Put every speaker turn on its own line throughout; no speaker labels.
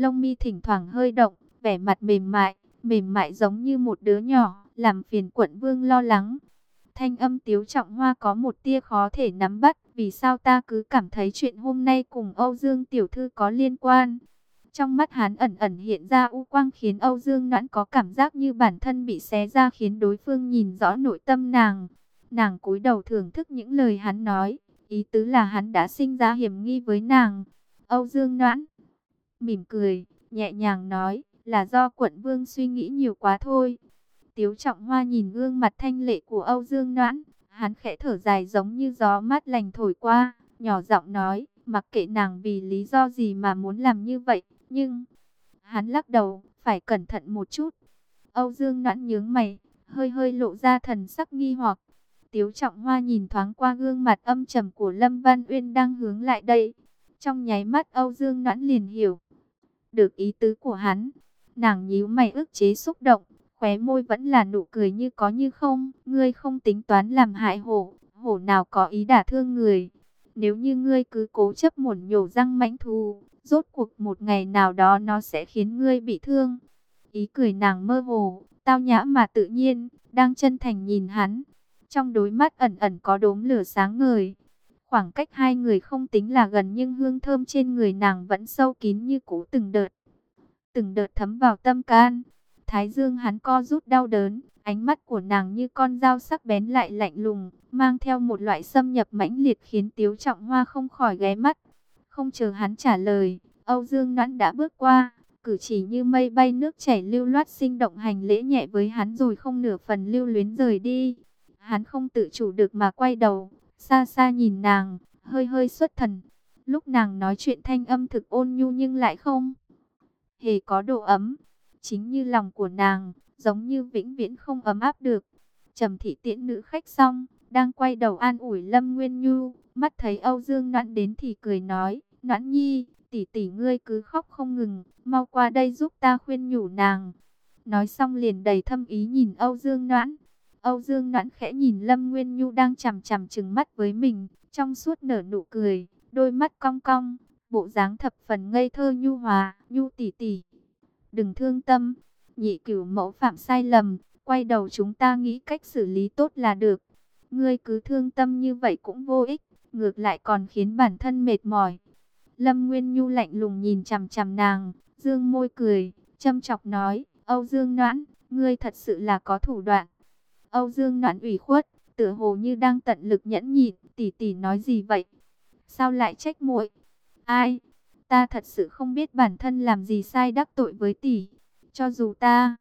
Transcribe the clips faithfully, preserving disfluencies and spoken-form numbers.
lông mi thỉnh thoảng hơi động, vẻ mặt mềm mại, mềm mại giống như một đứa nhỏ, làm phiền quận vương lo lắng. Thanh âm Tiếu Trọng Hoa có một tia khó thể nắm bắt, vì sao ta cứ cảm thấy chuyện hôm nay cùng Âu Dương tiểu thư có liên quan. Trong mắt hắn ẩn ẩn hiện ra u quang khiến Âu Dương Noãn có cảm giác như bản thân bị xé ra, khiến đối phương nhìn rõ nội tâm nàng. Nàng cúi đầu thưởng thức những lời hắn nói, ý tứ là hắn đã sinh ra hiểm nghi với nàng. Âu Dương Noãn mỉm cười, nhẹ nhàng nói, là do quận vương suy nghĩ nhiều quá thôi. Tiếu Trọng Hoa nhìn gương mặt thanh lệ của Âu Dương Noãn, hắn khẽ thở dài giống như gió mát lành thổi qua, nhỏ giọng nói, mặc kệ nàng vì lý do gì mà muốn làm như vậy, nhưng... Hắn lắc đầu, phải cẩn thận một chút. Âu Dương Noãn nhướng mày, hơi hơi lộ ra thần sắc nghi hoặc. Tiếu Trọng Hoa nhìn thoáng qua gương mặt âm trầm của Lâm Văn Uyên đang hướng lại đây. Trong nháy mắt Âu Dương Noãn liền hiểu được ý tứ của hắn. Nàng nhíu mày ức chế xúc động, khóe môi vẫn là nụ cười như có như không. Ngươi không tính toán làm hại hổ, hổ nào có ý đả thương người. Nếu như ngươi cứ cố chấp muộn nhổ răng mãnh thù, rốt cuộc một ngày nào đó nó sẽ khiến ngươi bị thương. Ý cười nàng mơ hồ, tao nhã mà tự nhiên, đang chân thành nhìn hắn. Trong đôi mắt ẩn ẩn có đốm lửa sáng ngời. Khoảng cách hai người không tính là gần, nhưng hương thơm trên người nàng vẫn sâu kín như cũ, từng đợt. Từng đợt thấm vào tâm can. Thái dương hắn co rút đau đớn, ánh mắt của nàng như con dao sắc bén lại lạnh lùng, mang theo một loại xâm nhập mãnh liệt khiến Tiếu Trọng Hoa không khỏi ghé mắt. Không chờ hắn trả lời, Âu Dương Noãn đã bước qua, cử chỉ như mây bay nước chảy lưu loát sinh động hành lễ nhẹ với hắn rồi không nửa phần lưu luyến rời đi. Hắn không tự chủ được mà quay đầu, xa xa nhìn nàng, hơi hơi xuất thần. Lúc nàng nói chuyện thanh âm thực ôn nhu nhưng lại không hề có độ ấm, chính như lòng của nàng, giống như vĩnh viễn không ấm áp được. Trầm Thị tiễn nữ khách xong, đang quay đầu an ủi Lâm Nguyên Nhu, mắt thấy Âu Dương Noãn đến thì cười nói, Noãn nhi, tỷ tỷ ngươi cứ khóc không ngừng, mau qua đây giúp ta khuyên nhủ nàng. Nói xong liền đầy thâm ý nhìn Âu Dương Noãn. Âu Dương Noãn khẽ nhìn Lâm Nguyên Nhu đang chằm chằm trừng mắt với mình, trong suốt nở nụ cười, đôi mắt cong cong, bộ dáng thập phần ngây thơ nhu hòa. Nhu tỷ tỷ, đừng thương tâm, nhị cửu mẫu phạm sai lầm, quay đầu chúng ta nghĩ cách xử lý tốt là được. Ngươi cứ thương tâm như vậy cũng vô ích, ngược lại còn khiến bản thân mệt mỏi. Lâm Nguyên Nhu lạnh lùng nhìn chằm chằm nàng, dương môi cười, châm chọc nói, Âu Dương Noãn, ngươi thật sự là có thủ đoạn. Âu Dương Noãn ủy khuất, tựa hồ như đang tận lực nhẫn nhịn, tỷ tỷ nói gì vậy? Sao lại trách muội? Ai? Ta thật sự không biết bản thân làm gì sai đắc tội với tỷ. Cho dù ta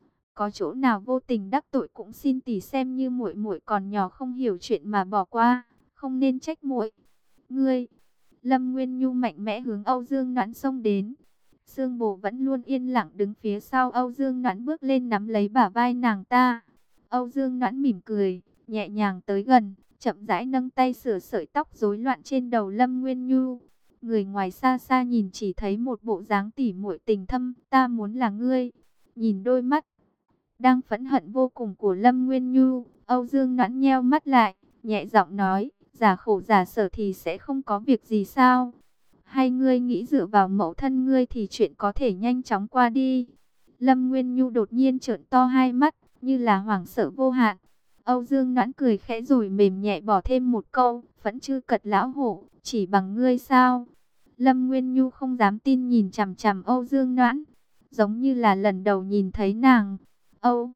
có chỗ nào vô tình đắc tội cũng xin tỷ xem như muội muội còn nhỏ không hiểu chuyện mà bỏ qua, không nên trách muội. Ngươi, Lâm Nguyên Nhu mạnh mẽ hướng Âu Dương Noãn xông đến. Sương Bồ vẫn luôn yên lặng đứng phía sau Âu Dương Noãn bước lên nắm lấy bả vai nàng ta. Âu Dương Noãn mỉm cười, nhẹ nhàng tới gần, chậm rãi nâng tay sửa sợi tóc rối loạn trên đầu Lâm Nguyên Nhu. Người ngoài xa xa nhìn chỉ thấy một bộ dáng tỉ muội tình thâm, ta muốn là ngươi. Nhìn đôi mắt đang phẫn hận vô cùng của Lâm Nguyên Nhu, Âu Dương Noãn nheo mắt lại, nhẹ giọng nói, giả khổ giả sở thì sẽ không có việc gì sao? Hay ngươi nghĩ dựa vào mẫu thân ngươi thì chuyện có thể nhanh chóng qua đi? Lâm Nguyên Nhu đột nhiên trợn to hai mắt, như là hoảng sợ vô hạn. Âu Dương Noãn cười khẽ rồi mềm nhẹ bỏ thêm một câu, vẫn chưa cật lão hổ, chỉ bằng ngươi sao? Lâm Nguyên Nhu không dám tin nhìn chằm chằm Âu Dương Noãn, giống như là lần đầu nhìn thấy nàng. Âu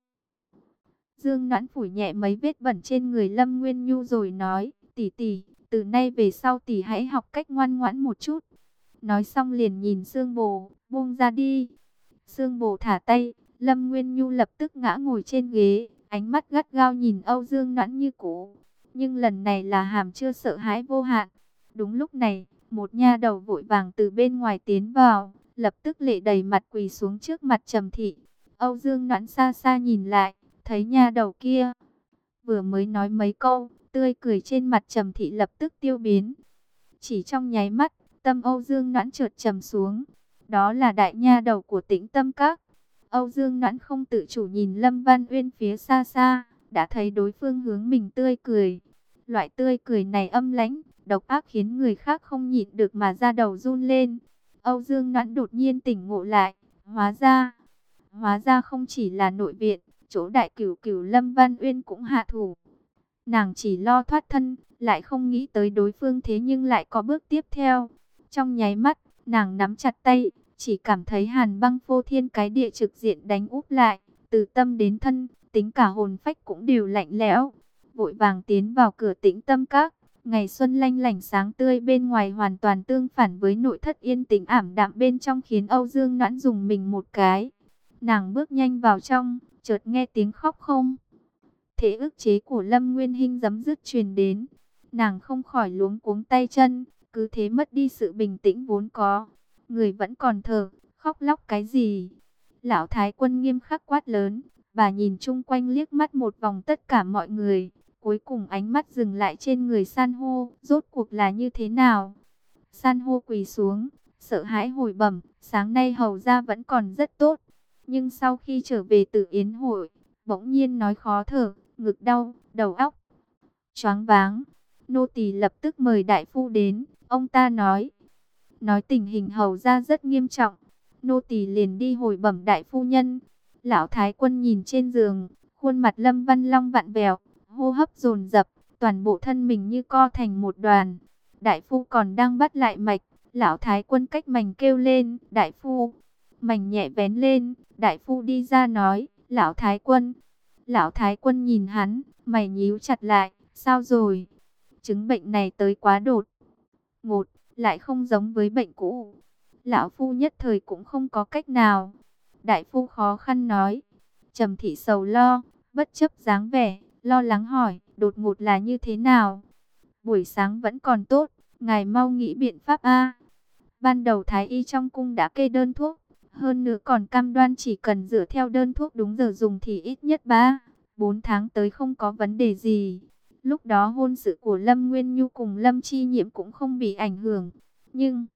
Dương Noãn phủi nhẹ mấy vết bẩn trên người Lâm Nguyên Nhu rồi nói, tỷ tỷ, từ nay về sau tỷ hãy học cách ngoan ngoãn một chút. Nói xong liền nhìn Sương Bồ, buông ra đi. Sương Bồ thả tay, Lâm Nguyên Nhu lập tức ngã ngồi trên ghế, ánh mắt gắt gao nhìn Âu Dương Noãn như cũ. Nhưng lần này là hàm chưa sợ hãi vô hạn. Đúng lúc này, một nha đầu vội vàng từ bên ngoài tiến vào, lập tức lệ đầy mặt quỳ xuống trước mặt Trầm Thị. Âu Dương Noãn xa xa nhìn lại, thấy nha đầu kia vừa mới nói mấy câu, tươi cười trên mặt Trầm Thị lập tức tiêu biến. Chỉ trong nháy mắt, tâm Âu Dương Noãn chợt trầm xuống. Đó là đại nha đầu của Tĩnh Tâm Các. Âu Dương Noãn không tự chủ nhìn Lâm Văn Uyên phía xa xa, đã thấy đối phương hướng mình tươi cười. Loại tươi cười này âm lãnh, độc ác khiến người khác không nhịn được mà da đầu run lên. Âu Dương Noãn đột nhiên tỉnh ngộ lại, hóa ra, hóa ra không chỉ là nội viện, chỗ đại cửu cửu Lâm Văn Uyên cũng hạ thủ. Nàng chỉ lo thoát thân, lại không nghĩ tới đối phương thế nhưng lại có bước tiếp theo. Trong nháy mắt, nàng nắm chặt tay, chỉ cảm thấy hàn băng phô thiên cái địa trực diện đánh úp lại, từ tâm đến thân, tính cả hồn phách cũng đều lạnh lẽo. Vội vàng tiến vào cửa Tĩnh Tâm Các, ngày xuân lanh lảnh sáng tươi bên ngoài hoàn toàn tương phản với nội thất yên tĩnh ảm đạm bên trong, khiến Âu Dương Noãn dùng mình một cái. Nàng bước nhanh vào trong, chợt nghe tiếng khóc không thể ức chế của Lâm Nguyên Hinh giấm dứt truyền đến. Nàng không khỏi luống cuống tay chân, cứ thế mất đi sự bình tĩnh vốn có. Người vẫn còn thở, khóc lóc cái gì? Lão Thái Quân nghiêm khắc quát lớn, bà nhìn chung quanh liếc mắt một vòng tất cả mọi người. Cuối cùng ánh mắt dừng lại trên người san hô, rốt cuộc là như thế nào? San hô quỳ xuống, sợ hãi hồi bẩm, sáng nay hầu ra vẫn còn rất tốt. Nhưng sau khi trở về từ yến hội, bỗng nhiên nói khó thở, ngực đau, đầu óc choáng váng. Nô tỳ lập tức mời đại phu đến, ông ta nói. Nói tình hình hầu ra rất nghiêm trọng, nô tỳ liền đi hồi bẩm đại phu nhân. Lão Thái Quân nhìn trên giường, khuôn mặt Lâm Văn Long vặn vẹo, hô hấp dồn dập, toàn bộ thân mình như co thành một đoàn. Đại phu còn đang bắt lại mạch, Lão Thái Quân cách mành kêu lên, đại phu. Mành nhẹ vén lên, đại phu đi ra nói, Lão Thái Quân. Lão Thái Quân nhìn hắn, mày nhíu chặt lại, sao rồi? Chứng bệnh này tới quá đột ngột, lại không giống với bệnh cũ. Lão phu nhất thời cũng không có cách nào. Đại phu khó khăn nói. Trầm Thị sầu lo, bất chấp dáng vẻ, lo lắng hỏi, đột ngột là như thế nào? Buổi sáng vẫn còn tốt, ngài mau nghĩ biện pháp a. Ban đầu thái y trong cung đã kê đơn thuốc, hơn nữa còn cam đoan chỉ cần dựa theo đơn thuốc đúng giờ dùng thì ít nhất ba, bốn tháng tới không có vấn đề gì. Lúc đó hôn sự của Lâm Nguyên Nhu cùng Lâm Chi Nhiễm cũng không bị ảnh hưởng. Nhưng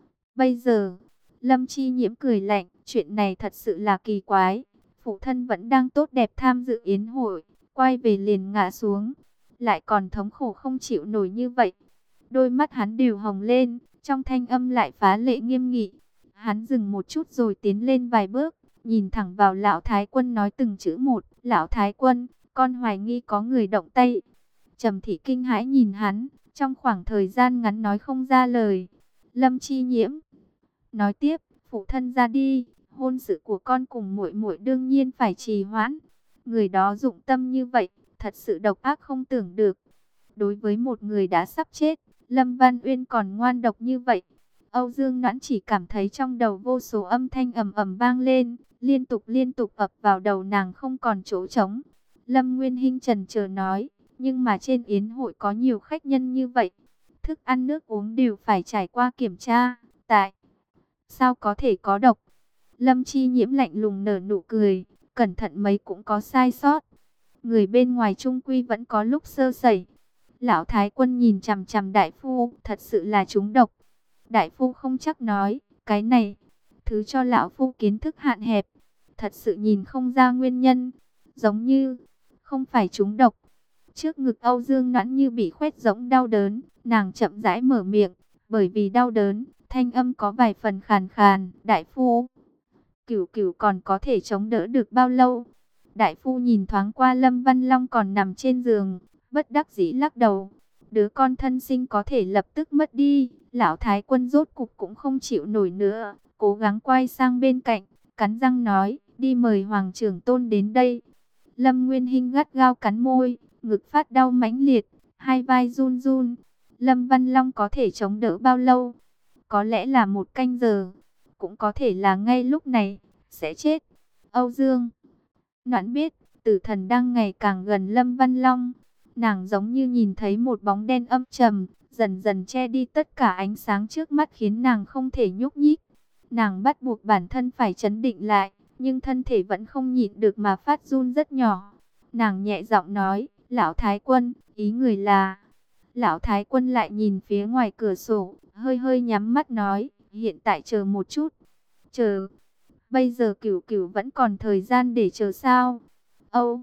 bây giờ, Lâm Chi Nhiễm cười lạnh, chuyện này thật sự là kỳ quái. Phụ thân vẫn đang tốt đẹp tham dự yến hội, quay về liền ngã xuống, lại còn thống khổ không chịu nổi như vậy. Đôi mắt hắn đều hồng lên, trong thanh âm lại phá lệ nghiêm nghị. Hắn dừng một chút rồi tiến lên vài bước, nhìn thẳng vào Lão Thái Quân nói từng chữ một, Lão Thái Quân, con hoài nghi có người động tay. Trầm Thị kinh hãi nhìn hắn, trong khoảng thời gian ngắn nói không ra lời. Lâm Chi Nhiễm nói tiếp, phụ thân ra đi, hôn sự của con cùng muội muội đương nhiên phải trì hoãn. Người đó dụng tâm như vậy, thật sự độc ác không tưởng được. Đối với một người đã sắp chết, Lâm Văn Uyên còn ngoan độc như vậy. Âu Dương Noãn chỉ cảm thấy trong đầu vô số âm thanh ầm ầm vang lên, liên tục liên tục ập vào đầu nàng không còn chỗ trống. Lâm Nguyên Hinh chần chờ nói, nhưng mà trên yến hội có nhiều khách nhân như vậy, thức ăn nước uống đều phải trải qua kiểm tra, tại sao có thể có độc? Lâm Chi Nhiễm lạnh lùng nở nụ cười, cẩn thận mấy cũng có sai sót. Người bên ngoài trung quy vẫn có lúc sơ sẩy. Lão Thái Quân nhìn chằm chằm đại phu, thật sự là trúng độc. Đại phu không chắc nói, cái này, thứ cho lão phu kiến thức hạn hẹp, thật sự nhìn không ra nguyên nhân, giống như không phải trúng độc. Trước ngực Âu Dương Noãn như bị khoét rỗng đau đớn, nàng chậm rãi mở miệng, bởi vì đau đớn, thanh âm có vài phần khàn khàn, đại phu, Cửu Cửu còn có thể chống đỡ được bao lâu? Đại phu nhìn thoáng qua Lâm Văn Long còn nằm trên giường, bất đắc dĩ lắc đầu. Đứa con thân sinh có thể lập tức mất đi, Lão Thái Quân rốt cục cũng không chịu nổi nữa, cố gắng quay sang bên cạnh, cắn răng nói, đi mời Hoàng trưởng tôn đến đây. Lâm Nguyên Hinh gắt gao cắn môi, ngực phát đau mãnh liệt, hai vai run run. Lâm Văn Long có thể chống đỡ bao lâu? Có lẽ là một canh giờ, cũng có thể là ngay lúc này, sẽ chết. Âu Dương Noãn biết, tử thần đang ngày càng gần Lâm Văn Long. Nàng giống như nhìn thấy một bóng đen âm trầm, dần dần che đi tất cả ánh sáng trước mắt khiến nàng không thể nhúc nhích. Nàng bắt buộc bản thân phải trấn định lại, nhưng thân thể vẫn không nhịn được mà phát run rất nhỏ. Nàng nhẹ giọng nói, Lão Thái Quân, ý người là... Lão Thái Quân lại nhìn phía ngoài cửa sổ, hơi hơi nhắm mắt nói, hiện tại chờ một chút. Chờ? Bây giờ Cửu Cửu vẫn còn thời gian để chờ sao? Âu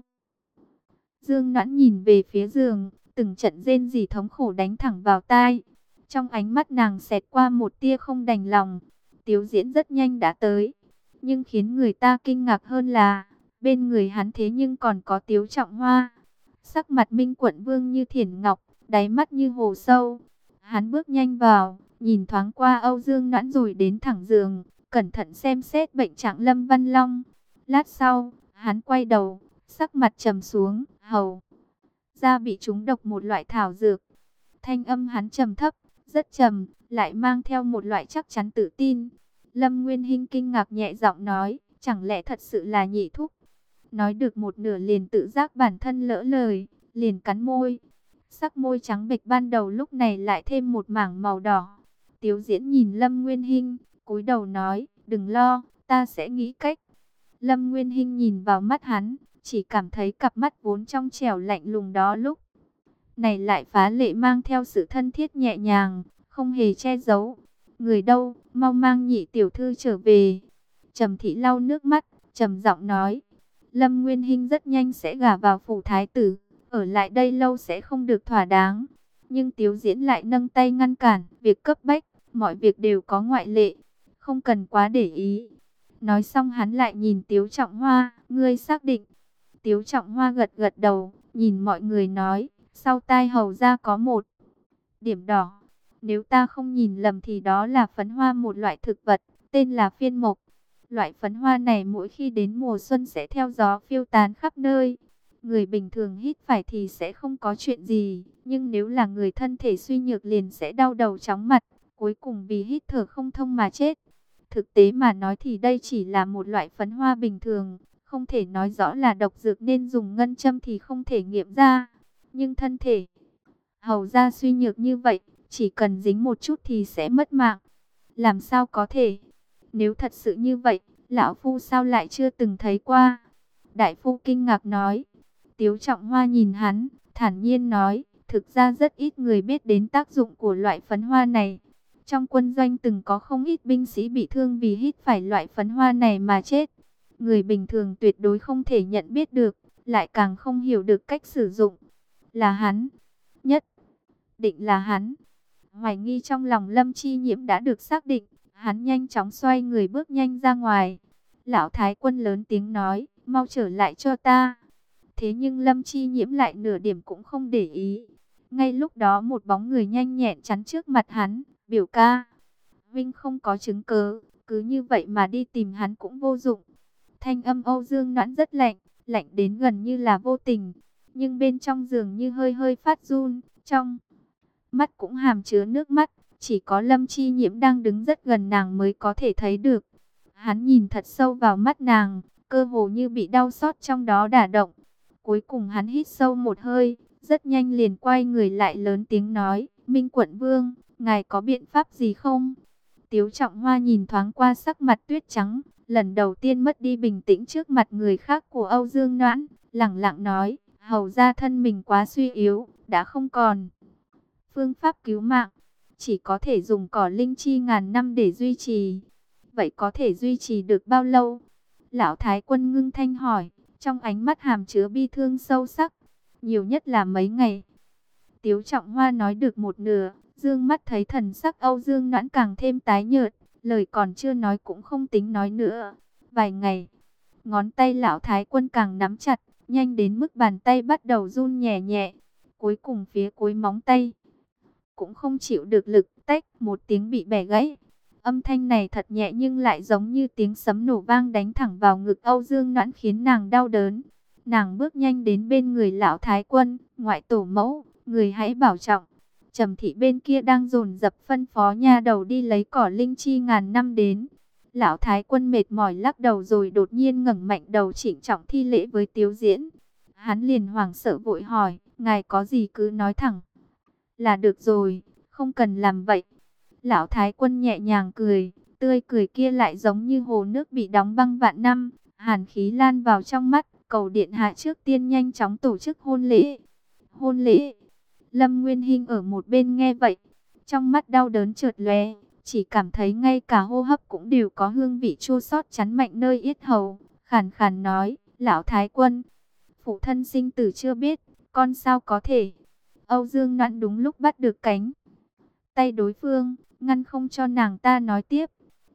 Dương Noãn nhìn về phía giường, từng trận rên rỉ thống khổ đánh thẳng vào tai. Trong ánh mắt nàng xẹt qua một tia không đành lòng. Tiếu Diễn rất nhanh đã tới, nhưng khiến người ta kinh ngạc hơn là bên người hắn thế nhưng còn có Tiếu Trọng Hoa. Sắc mặt Minh Quận Vương như thiển ngọc, đáy mắt như hồ sâu. Hắn bước nhanh vào, nhìn thoáng qua Âu Dương Noãn rồi đến thẳng giường, cẩn thận xem xét bệnh trạng Lâm Văn Long. Lát sau, hắn quay đầu, sắc mặt trầm xuống, hầu ra bị trúng độc một loại thảo dược. Thanh âm hắn trầm thấp, rất trầm, lại mang theo một loại chắc chắn tự tin. Lâm Nguyên Hinh kinh ngạc nhẹ giọng nói, chẳng lẽ thật sự là Nhị thúc? Nói được một nửa liền tự giác bản thân lỡ lời, liền cắn môi. Sắc môi trắng bệch ban đầu lúc này lại thêm một mảng màu đỏ. Tiếu Diễn nhìn Lâm Nguyên Hinh, cúi đầu nói, đừng lo, ta sẽ nghĩ cách. Lâm Nguyên Hinh nhìn vào mắt hắn, chỉ cảm thấy cặp mắt vốn trong trẻo lạnh lùng đó lúc này lại phá lệ mang theo sự thân thiết nhẹ nhàng, không hề che giấu. Người đâu, mau mang Nhị tiểu thư trở về. Trầm Thị lau nước mắt, trầm giọng nói, Lâm Nguyên Hinh rất nhanh sẽ gả vào phủ thái tử, ở lại đây lâu sẽ không được thỏa đáng. Nhưng Tiếu Diễn lại nâng tay ngăn cản, việc cấp bách, mọi việc đều có ngoại lệ, không cần quá để ý. Nói xong hắn lại nhìn Tiếu Trọng Hoa, ngươi xác định. Tiếu Trọng Hoa gật gật đầu, nhìn mọi người nói, sau tai hầu ra có một điểm đỏ. Nếu ta không nhìn lầm thì đó là phấn hoa một loại thực vật, tên là phiên mộc. Loại phấn hoa này mỗi khi đến mùa xuân sẽ theo gió phiêu tán khắp nơi. Người bình thường hít phải thì sẽ không có chuyện gì, nhưng nếu là người thân thể suy nhược liền sẽ đau đầu chóng mặt, cuối cùng vì hít thở không thông mà chết. Thực tế mà nói thì đây chỉ là một loại phấn hoa bình thường, không thể nói rõ là độc dược nên dùng ngân châm thì không thể nghiệm ra. Nhưng thân thể hầu ra suy nhược như vậy, chỉ cần dính một chút thì sẽ mất mạng. Làm sao có thể? Nếu thật sự như vậy, lão phu sao lại chưa từng thấy qua? Đại phu kinh ngạc nói. Tiếu Trọng Hoa nhìn hắn, thản nhiên nói, thực ra rất ít người biết đến tác dụng của loại phấn hoa này. Trong quân doanh từng có không ít binh sĩ bị thương vì hít phải loại phấn hoa này mà chết. Người bình thường tuyệt đối không thể nhận biết được, lại càng không hiểu được cách sử dụng. Là hắn, nhất định là hắn. Hoài nghi trong lòng Lâm Chi Nhiễm đã được xác định, hắn nhanh chóng xoay người bước nhanh ra ngoài. Lão Thái Quân lớn tiếng nói, mau trở lại cho ta. Thế nhưng Lâm Chi Nhiễm lại nửa điểm cũng không để ý. Ngay lúc đó một bóng người nhanh nhẹn chắn trước mặt hắn, biểu ca. Vinh không có chứng cớ, cứ như vậy mà đi tìm hắn cũng vô dụng. Thanh âm Âu Dương Noãn rất lạnh, lạnh đến gần như là vô tình. Nhưng bên trong giường như hơi hơi phát run, trong mắt cũng hàm chứa nước mắt. Chỉ có Lâm Chi Nhiễm đang đứng rất gần nàng mới có thể thấy được. Hắn nhìn thật sâu vào mắt nàng, cơ hồ như bị đau xót trong đó đả động. Cuối cùng hắn hít sâu một hơi, rất nhanh liền quay người lại lớn tiếng nói, Minh Quận Vương, ngài có biện pháp gì không? Tiếu Trọng Hoa nhìn thoáng qua sắc mặt tuyết trắng, lần đầu tiên mất đi bình tĩnh trước mặt người khác của Âu Dương Noãn, lẳng lặng nói, hầu ra thân mình quá suy yếu, đã không còn phương pháp cứu mạng, chỉ có thể dùng cỏ linh chi ngàn năm để duy trì. Vậy có thể duy trì được bao lâu? Lão Thái Quân ngưng thanh hỏi, trong ánh mắt hàm chứa bi thương sâu sắc. Nhiều nhất là mấy ngày. Tiếu Trọng Hoa nói được một nửa, dương mắt thấy thần sắc Âu Dương Noãn càng thêm tái nhợt, lời còn chưa nói cũng không tính nói nữa. Vài ngày, ngón tay Lão Thái Quân càng nắm chặt, nhanh đến mức bàn tay bắt đầu run nhẹ nhẹ. Cuối cùng phía cuối móng tay cũng không chịu được lực, tách một tiếng bị bẻ gãy. Âm thanh này thật nhẹ nhưng lại giống như tiếng sấm nổ vang đánh thẳng vào ngực Âu Dương Noãn khiến nàng đau đớn. Nàng bước nhanh đến bên người Lão Thái Quân, ngoại tổ mẫu, người hãy bảo trọng. Trầm Thị bên kia đang dồn dập phân phó nha đầu đi lấy cỏ linh chi ngàn năm đến. Lão Thái Quân mệt mỏi lắc đầu rồi đột nhiên ngẩng mạnh đầu trịnh trọng thi lễ với Tiếu Diễn. Hắn liền hoảng sợ vội hỏi, ngài có gì cứ nói thẳng là được rồi, không cần làm vậy. Lão Thái Quân nhẹ nhàng cười, tươi cười kia lại giống như hồ nước bị đóng băng vạn năm, hàn khí lan vào trong mắt, cầu điện hạ trước tiên nhanh chóng tổ chức hôn lễ. Hôn lễ? Lâm Nguyên Hinh ở một bên nghe vậy, trong mắt đau đớn chợt lóe, chỉ cảm thấy ngay cả hô hấp cũng đều có hương vị chua xót chắn mạnh nơi yết hầu, khàn khàn nói, Lão Thái Quân, phụ thân sinh tử chưa biết, con sao có thể? Âu Dương Noãn đúng lúc bắt được cánh tay đối phương, ngăn không cho nàng ta nói tiếp.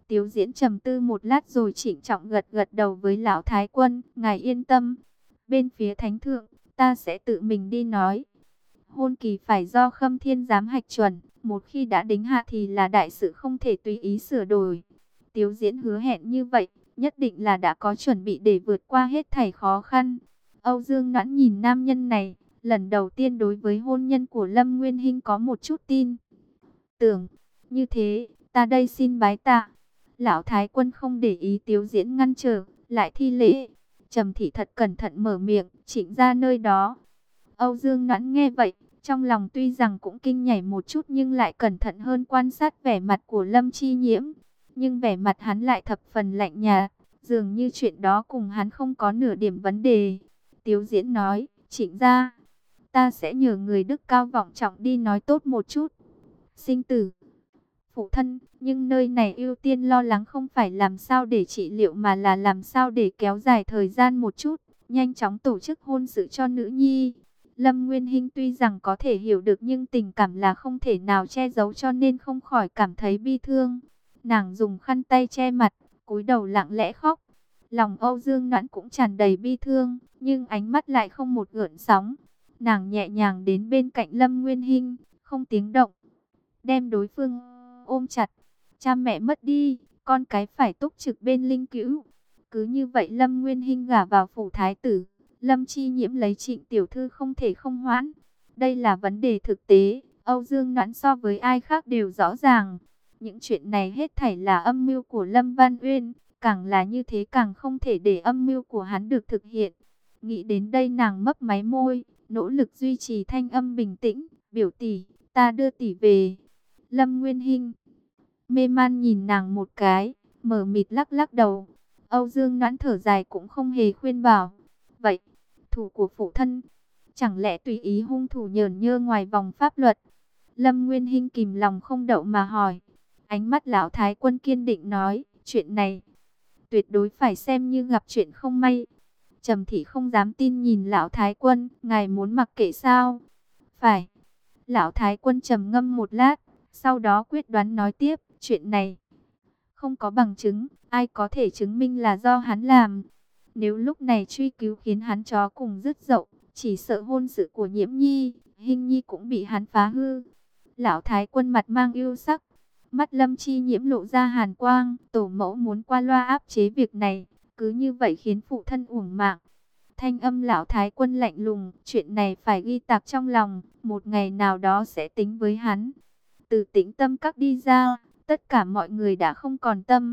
Tiếu Diễn trầm tư một lát rồi trịnh trọng gật gật đầu với lão thái quân, ngài yên tâm, bên phía thánh thượng, ta sẽ tự mình đi nói. Hôn kỳ phải do Khâm Thiên giám hạch chuẩn, một khi đã đính hạ thì là đại sự không thể tùy ý sửa đổi. Tiếu Diễn hứa hẹn như vậy, nhất định là đã có chuẩn bị để vượt qua hết thảy khó khăn. Âu Dương Noãn nhìn nam nhân này, lần đầu tiên đối với hôn nhân của Lâm Nguyên Hinh có một chút tin tưởng. Như thế, ta đây xin bái tạ. Lão thái quân không để ý Tiếu Diễn ngăn trở, lại thi lễ. Trầm thị thật cẩn thận mở miệng, chỉnh ra nơi đó. Âu Dương Noãn nghe vậy, trong lòng tuy rằng cũng kinh nhảy một chút nhưng lại cẩn thận hơn quan sát vẻ mặt của Lâm Chi Nhiễm. Nhưng vẻ mặt hắn lại thập phần lạnh nhạt, dường như chuyện đó cùng hắn không có nửa điểm vấn đề. Tiếu Diễn nói, Trịnh gia, ta sẽ nhờ người đức cao vọng trọng đi nói tốt một chút. Sinh tử, phụ thân, nhưng nơi này ưu tiên lo lắng không phải làm sao để trị liệu mà là làm sao để kéo dài thời gian một chút, nhanh chóng tổ chức hôn sự cho nữ nhi. Lâm Nguyên Hinh tuy rằng có thể hiểu được nhưng tình cảm là không thể nào che giấu cho nên không khỏi cảm thấy bi thương. Nàng dùng khăn tay che mặt, cúi đầu lặng lẽ khóc. Lòng Âu Dương Noãn cũng tràn đầy bi thương, nhưng ánh mắt lại không một gợn sóng. Nàng nhẹ nhàng đến bên cạnh Lâm Nguyên Hinh, không tiếng động, đem đối phương ôm chặt. Cha mẹ mất đi, con cái phải túc trực bên linh cữu. Cứ như vậy Lâm Nguyên Hinh gả vào phủ thái tử, Lâm Chi Nhiễm lấy Trịnh tiểu thư không thể không hoãn. Đây là vấn đề thực tế, Âu Dương Noãn so với ai khác đều rõ ràng. Những chuyện này hết thảy là âm mưu của Lâm Văn Uyên, càng là như thế càng không thể để âm mưu của hắn được thực hiện. Nghĩ đến đây nàng mấp máy môi, nỗ lực duy trì thanh âm bình tĩnh, biểu tỷ, ta đưa tỷ về. Lâm Nguyên Hinh mê man nhìn nàng một cái, mờ mịt lắc lắc đầu. Âu Dương Noãn thở dài cũng không hề khuyên bảo. Vậy, thủ của phụ thân, chẳng lẽ tùy ý hung thủ nhởn nhơ ngoài vòng pháp luật? Lâm Nguyên Hinh kìm lòng không đậu mà hỏi. Ánh mắt lão thái quân kiên định nói, chuyện này tuyệt đối phải xem như gặp chuyện không may. Trầm thị không dám tin nhìn lão thái quân, ngài muốn mặc kệ sao? Phải. Lão thái quân trầm ngâm một lát, sau đó quyết đoán nói tiếp, chuyện này không có bằng chứng, ai có thể chứng minh là do hắn làm. Nếu lúc này truy cứu khiến hắn chó cùng dứt dậu, chỉ sợ hôn sự của Nhiễm Nhi, Hinh Nhi cũng bị hắn phá hư. Lão thái quân mặt mang yêu sắc, mắt Lâm Chi Nhiễm lộ ra hàn quang, tổ mẫu muốn qua loa áp chế việc này, cứ như vậy khiến phụ thân uổng mạng. Thanh âm lão thái quân lạnh lùng, chuyện này phải ghi tạc trong lòng, một ngày nào đó sẽ tính với hắn. Từ Tĩnh Tâm Các đi ra, tất cả mọi người đã không còn tâm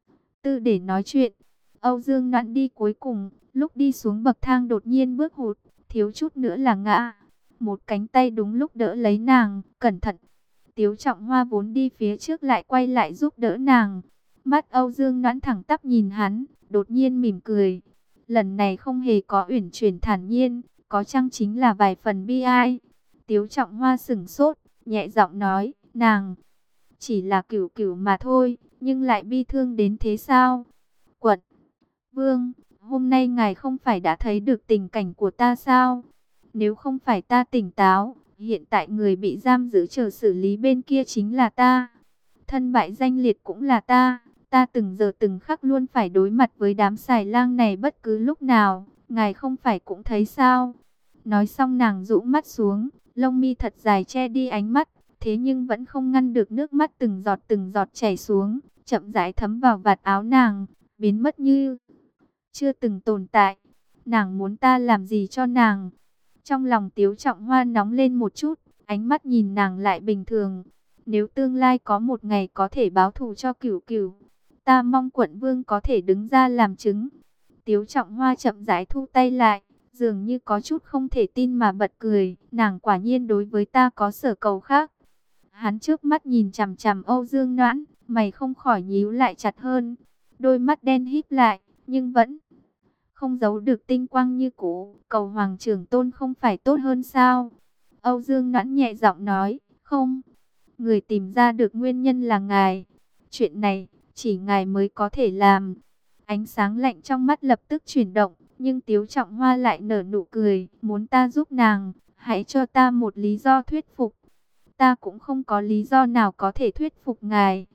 tư để nói chuyện. Âu Dương Noãn đi cuối cùng, lúc đi xuống bậc thang đột nhiên bước hụt, thiếu chút nữa là ngã. Một cánh tay đúng lúc đỡ lấy nàng, cẩn thận. Tiếu Trọng Hoa vốn đi phía trước lại quay lại giúp đỡ nàng. Mắt Âu Dương Noãn thẳng tắp nhìn hắn, đột nhiên mỉm cười. Lần này không hề có uyển chuyển thản nhiên, có chăng chính là vài phần bi ai. Tiếu Trọng Hoa sững sốt, nhẹ giọng nói, nàng chỉ là cửu cửu mà thôi, nhưng lại bi thương đến thế sao? Quận Vương, hôm nay ngài không phải đã thấy được tình cảnh của ta sao? Nếu không phải ta tỉnh táo, hiện tại người bị giam giữ chờ xử lý bên kia chính là ta. Thân bại danh liệt cũng là ta. Ta từng giờ từng khắc luôn phải đối mặt với đám xài lang này bất cứ lúc nào. Ngài không phải cũng thấy sao? Nói xong nàng rũ mắt xuống, lông mi thật dài che đi ánh mắt. Thế nhưng vẫn không ngăn được nước mắt từng giọt từng giọt chảy xuống, chậm rãi thấm vào vạt áo nàng, biến mất như chưa từng tồn tại. Nàng muốn ta làm gì cho nàng? Trong lòng Tiếu Trọng Hoa nóng lên một chút, ánh mắt nhìn nàng lại bình thường. Nếu tương lai có một ngày có thể báo thù cho Cửu Cửu, ta mong quận vương có thể đứng ra làm chứng. Tiếu Trọng Hoa chậm rãi thu tay lại, dường như có chút không thể tin mà bật cười. Nàng quả nhiên đối với ta có sở cầu khác. Hắn trước mắt nhìn chằm chằm Âu Dương Noãn, mày không khỏi nhíu lại chặt hơn. Đôi mắt đen híp lại, nhưng vẫn không giấu được tinh quang như cũ. Cầu Hoàng trưởng tôn không phải tốt hơn sao? Âu Dương Noãn nhẹ giọng nói, không. Người tìm ra được nguyên nhân là ngài. Chuyện này, chỉ ngài mới có thể làm. Ánh sáng lạnh trong mắt lập tức chuyển động, nhưng Tiếu Trọng Hoa lại nở nụ cười. Muốn ta giúp nàng, hãy cho ta một lý do thuyết phục. Ta cũng không có lý do nào có thể thuyết phục ngài.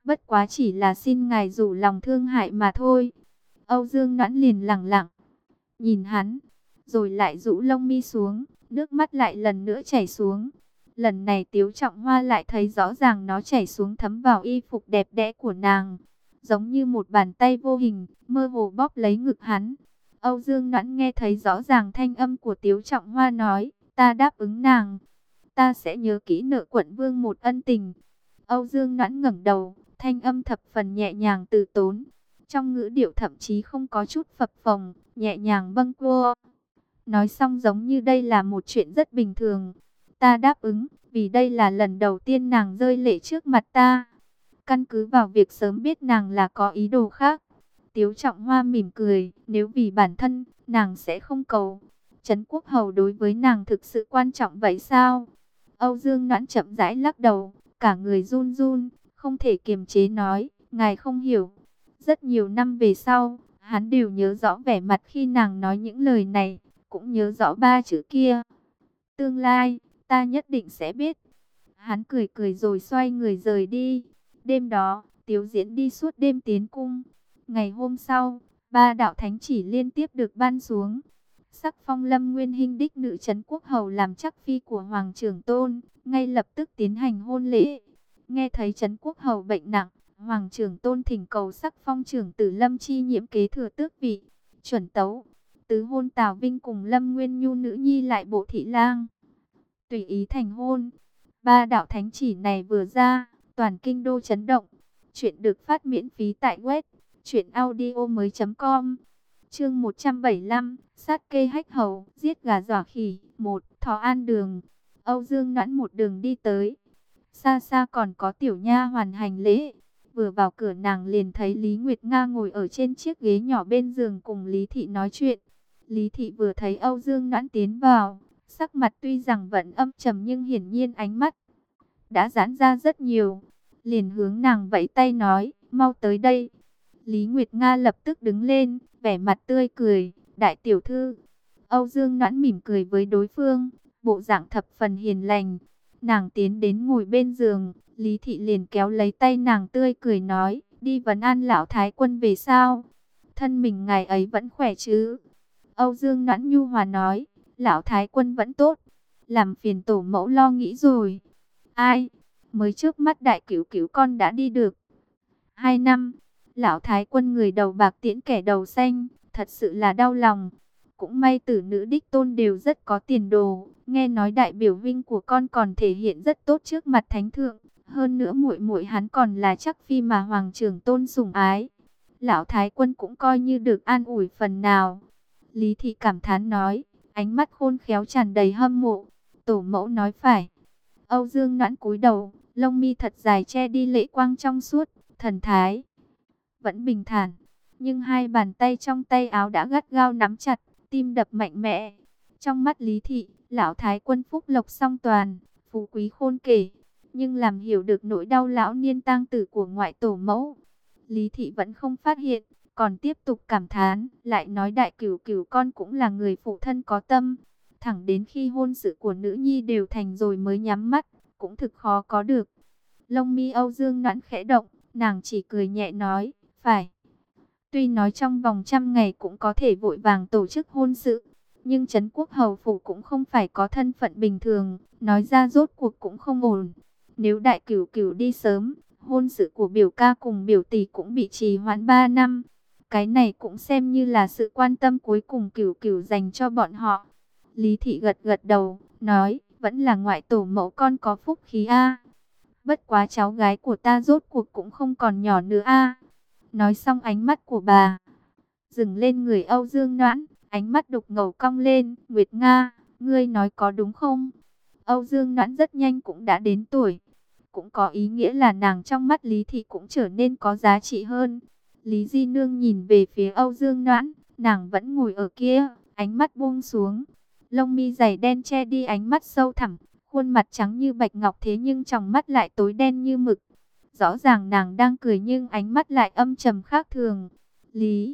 Bất quá chỉ là xin ngài rủ lòng thương hại mà thôi. Âu Dương Noãn liền lẳng lặng nhìn hắn, rồi lại rũ lông mi xuống, nước mắt lại lần nữa chảy xuống. Lần này Tiếu Trọng Hoa lại thấy rõ ràng nó chảy xuống thấm vào y phục đẹp đẽ của nàng, giống như một bàn tay vô hình, mơ hồ bóp lấy ngực hắn. Âu Dương Noãn nghe thấy rõ ràng thanh âm của Tiếu Trọng Hoa nói, ta đáp ứng nàng, ta sẽ nhớ kỹ nợ quận vương một ân tình. Âu Dương Noãn ngẩng đầu, thanh âm thập phần nhẹ nhàng từ tốn, trong ngữ điệu thậm chí không có chút phập phồng, nhẹ nhàng bâng quơ. Nói xong giống như đây là một chuyện rất bình thường. Ta đáp ứng, vì đây là lần đầu tiên nàng rơi lệ trước mặt ta. Căn cứ vào việc sớm biết nàng là có ý đồ khác. Tiếu Trọng Hoa mỉm cười, nếu vì bản thân, nàng sẽ không cầu. Trấn Quốc Hầu đối với nàng thực sự quan trọng vậy sao? Âu Dương Noãn chậm rãi lắc đầu, cả người run run, không thể kiềm chế nói, ngài không hiểu. Rất nhiều năm về sau, hắn đều nhớ rõ vẻ mặt khi nàng nói những lời này, cũng nhớ rõ ba chữ kia. Tương lai, ta nhất định sẽ biết. Hắn cười cười rồi xoay người rời đi. Đêm đó, Tiếu Diễn đi suốt đêm tiến cung. Ngày hôm sau, ba đạo thánh chỉ liên tiếp được ban xuống. Sắc phong Lâm Nguyên Hinh đích nữ Trấn Quốc Hầu làm chắc phi của Hoàng Trưởng Tôn, ngay lập tức tiến hành hôn lễ. Nghe thấy Trấn Quốc Hầu bệnh nặng, Hoàng Trưởng Tôn thỉnh cầu sắc phong trưởng tử Lâm Chi Nhiễm kế thừa tước vị, chuẩn tấu. Tứ hôn Tào Vinh cùng Lâm Nguyên Nhu nữ nhi lại bộ thị lang, tùy ý thành hôn. Ba đạo thánh chỉ này vừa ra, toàn kinh đô chấn động. Chuyện được phát miễn phí tại web truyện audio mới chấm com. Chương một trăm bảy mươi lăm, sát kê hách hầu, giết gà dọa khỉ. Một, Thọ An Đường. Âu Dương Noãn một đường đi tới. Xa xa còn có tiểu nha hoàn hành lễ. Vừa vào cửa nàng liền thấy Lý Nguyệt Nga ngồi ở trên chiếc ghế nhỏ bên giường cùng Lý Thị nói chuyện. Lý Thị vừa thấy Âu Dương Noãn tiến vào, sắc mặt tuy rằng vẫn âm trầm nhưng hiển nhiên ánh mắt đã giãn ra rất nhiều. Liền hướng nàng vẫy tay nói, mau tới đây. Lý Nguyệt Nga lập tức đứng lên, vẻ mặt tươi cười, đại tiểu thư. Âu Dương Noãn mỉm cười với đối phương, bộ dạng thập phần hiền lành. Nàng tiến đến ngồi bên giường, Lý Thị liền kéo lấy tay nàng tươi cười nói, đi vấn an lão thái quân về sao? Thân mình ngài ấy vẫn khỏe chứ? Âu Dương Noãn nhu hòa nói, lão thái quân vẫn tốt, làm phiền tổ mẫu lo nghĩ rồi. Ai? Mới trước mắt đại cửu cửu con đã đi được hai năm, lão thái quân người đầu bạc tiễn kẻ đầu xanh, thật sự là đau lòng. Cũng may tử nữ đích tôn đều rất có tiền đồ, nghe nói đại biểu vinh của con còn thể hiện rất tốt trước mặt thánh thượng, hơn nữa muội muội hắn còn là chắc phi mà Hoàng Trưởng Tôn sủng ái. Lão thái quân cũng coi như được an ủi phần nào. Lý Thị cảm thán nói, ánh mắt khôn khéo tràn đầy hâm mộ. Tổ mẫu nói phải. Âu Dương Noãn cúi đầu, lông mi thật dài che đi lệ quang trong suốt, thần thái vẫn bình thản, nhưng hai bàn tay trong tay áo đã gắt gao nắm chặt, tim đập mạnh mẽ. Trong mắt Lý Thị, lão thái quân phúc lộc song toàn, phú quý khôn kể, nhưng làm hiểu được nỗi đau lão niên tang tử của ngoại tổ mẫu. Lý Thị vẫn không phát hiện, còn tiếp tục cảm thán, lại nói đại cửu cửu con cũng là người phụ thân có tâm. Thẳng đến khi hôn sự của nữ nhi đều thành rồi mới nhắm mắt, cũng thực khó có được. Lông mi Âu Dương Noãn khẽ động, nàng chỉ cười nhẹ nói, phải. Tuy nói trong vòng trăm ngày cũng có thể vội vàng tổ chức hôn sự, nhưng Trấn Quốc Hầu Phủ cũng không phải có thân phận bình thường, nói ra rốt cuộc cũng không ổn. Nếu đại cửu cửu đi sớm, hôn sự của biểu ca cùng biểu tỷ cũng bị trì hoãn ba năm. Cái này cũng xem như là sự quan tâm cuối cùng cửu cửu dành cho bọn họ. Lý Thị gật gật đầu, nói, vẫn là ngoại tổ mẫu con có phúc khí a. Bất quá cháu gái của ta rốt cuộc cũng không còn nhỏ nữa a. Nói xong ánh mắt của bà dừng lên người Âu Dương Noãn, ánh mắt đục ngầu cong lên, Nguyệt Nga, ngươi nói có đúng không? Âu Dương Noãn rất nhanh cũng đã đến tuổi, cũng có ý nghĩa là nàng trong mắt Lý Thị cũng trở nên có giá trị hơn. Lý Di Nương nhìn về phía Âu Dương Noãn, nàng vẫn ngồi ở kia, ánh mắt buông xuống, lông mi dày đen che đi ánh mắt sâu thẳm, khuôn mặt trắng như bạch ngọc thế nhưng tròng mắt lại tối đen như mực. Rõ ràng nàng đang cười nhưng ánh mắt lại âm trầm khác thường. Lý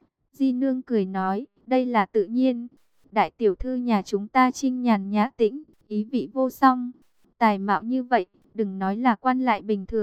Di Nương cười nói, đây là tự nhiên. Đại tiểu thư nhà chúng ta trinh nhàn nhã tĩnh, ý vị vô song. Tài mạo như vậy, đừng nói là quan lại bình thường,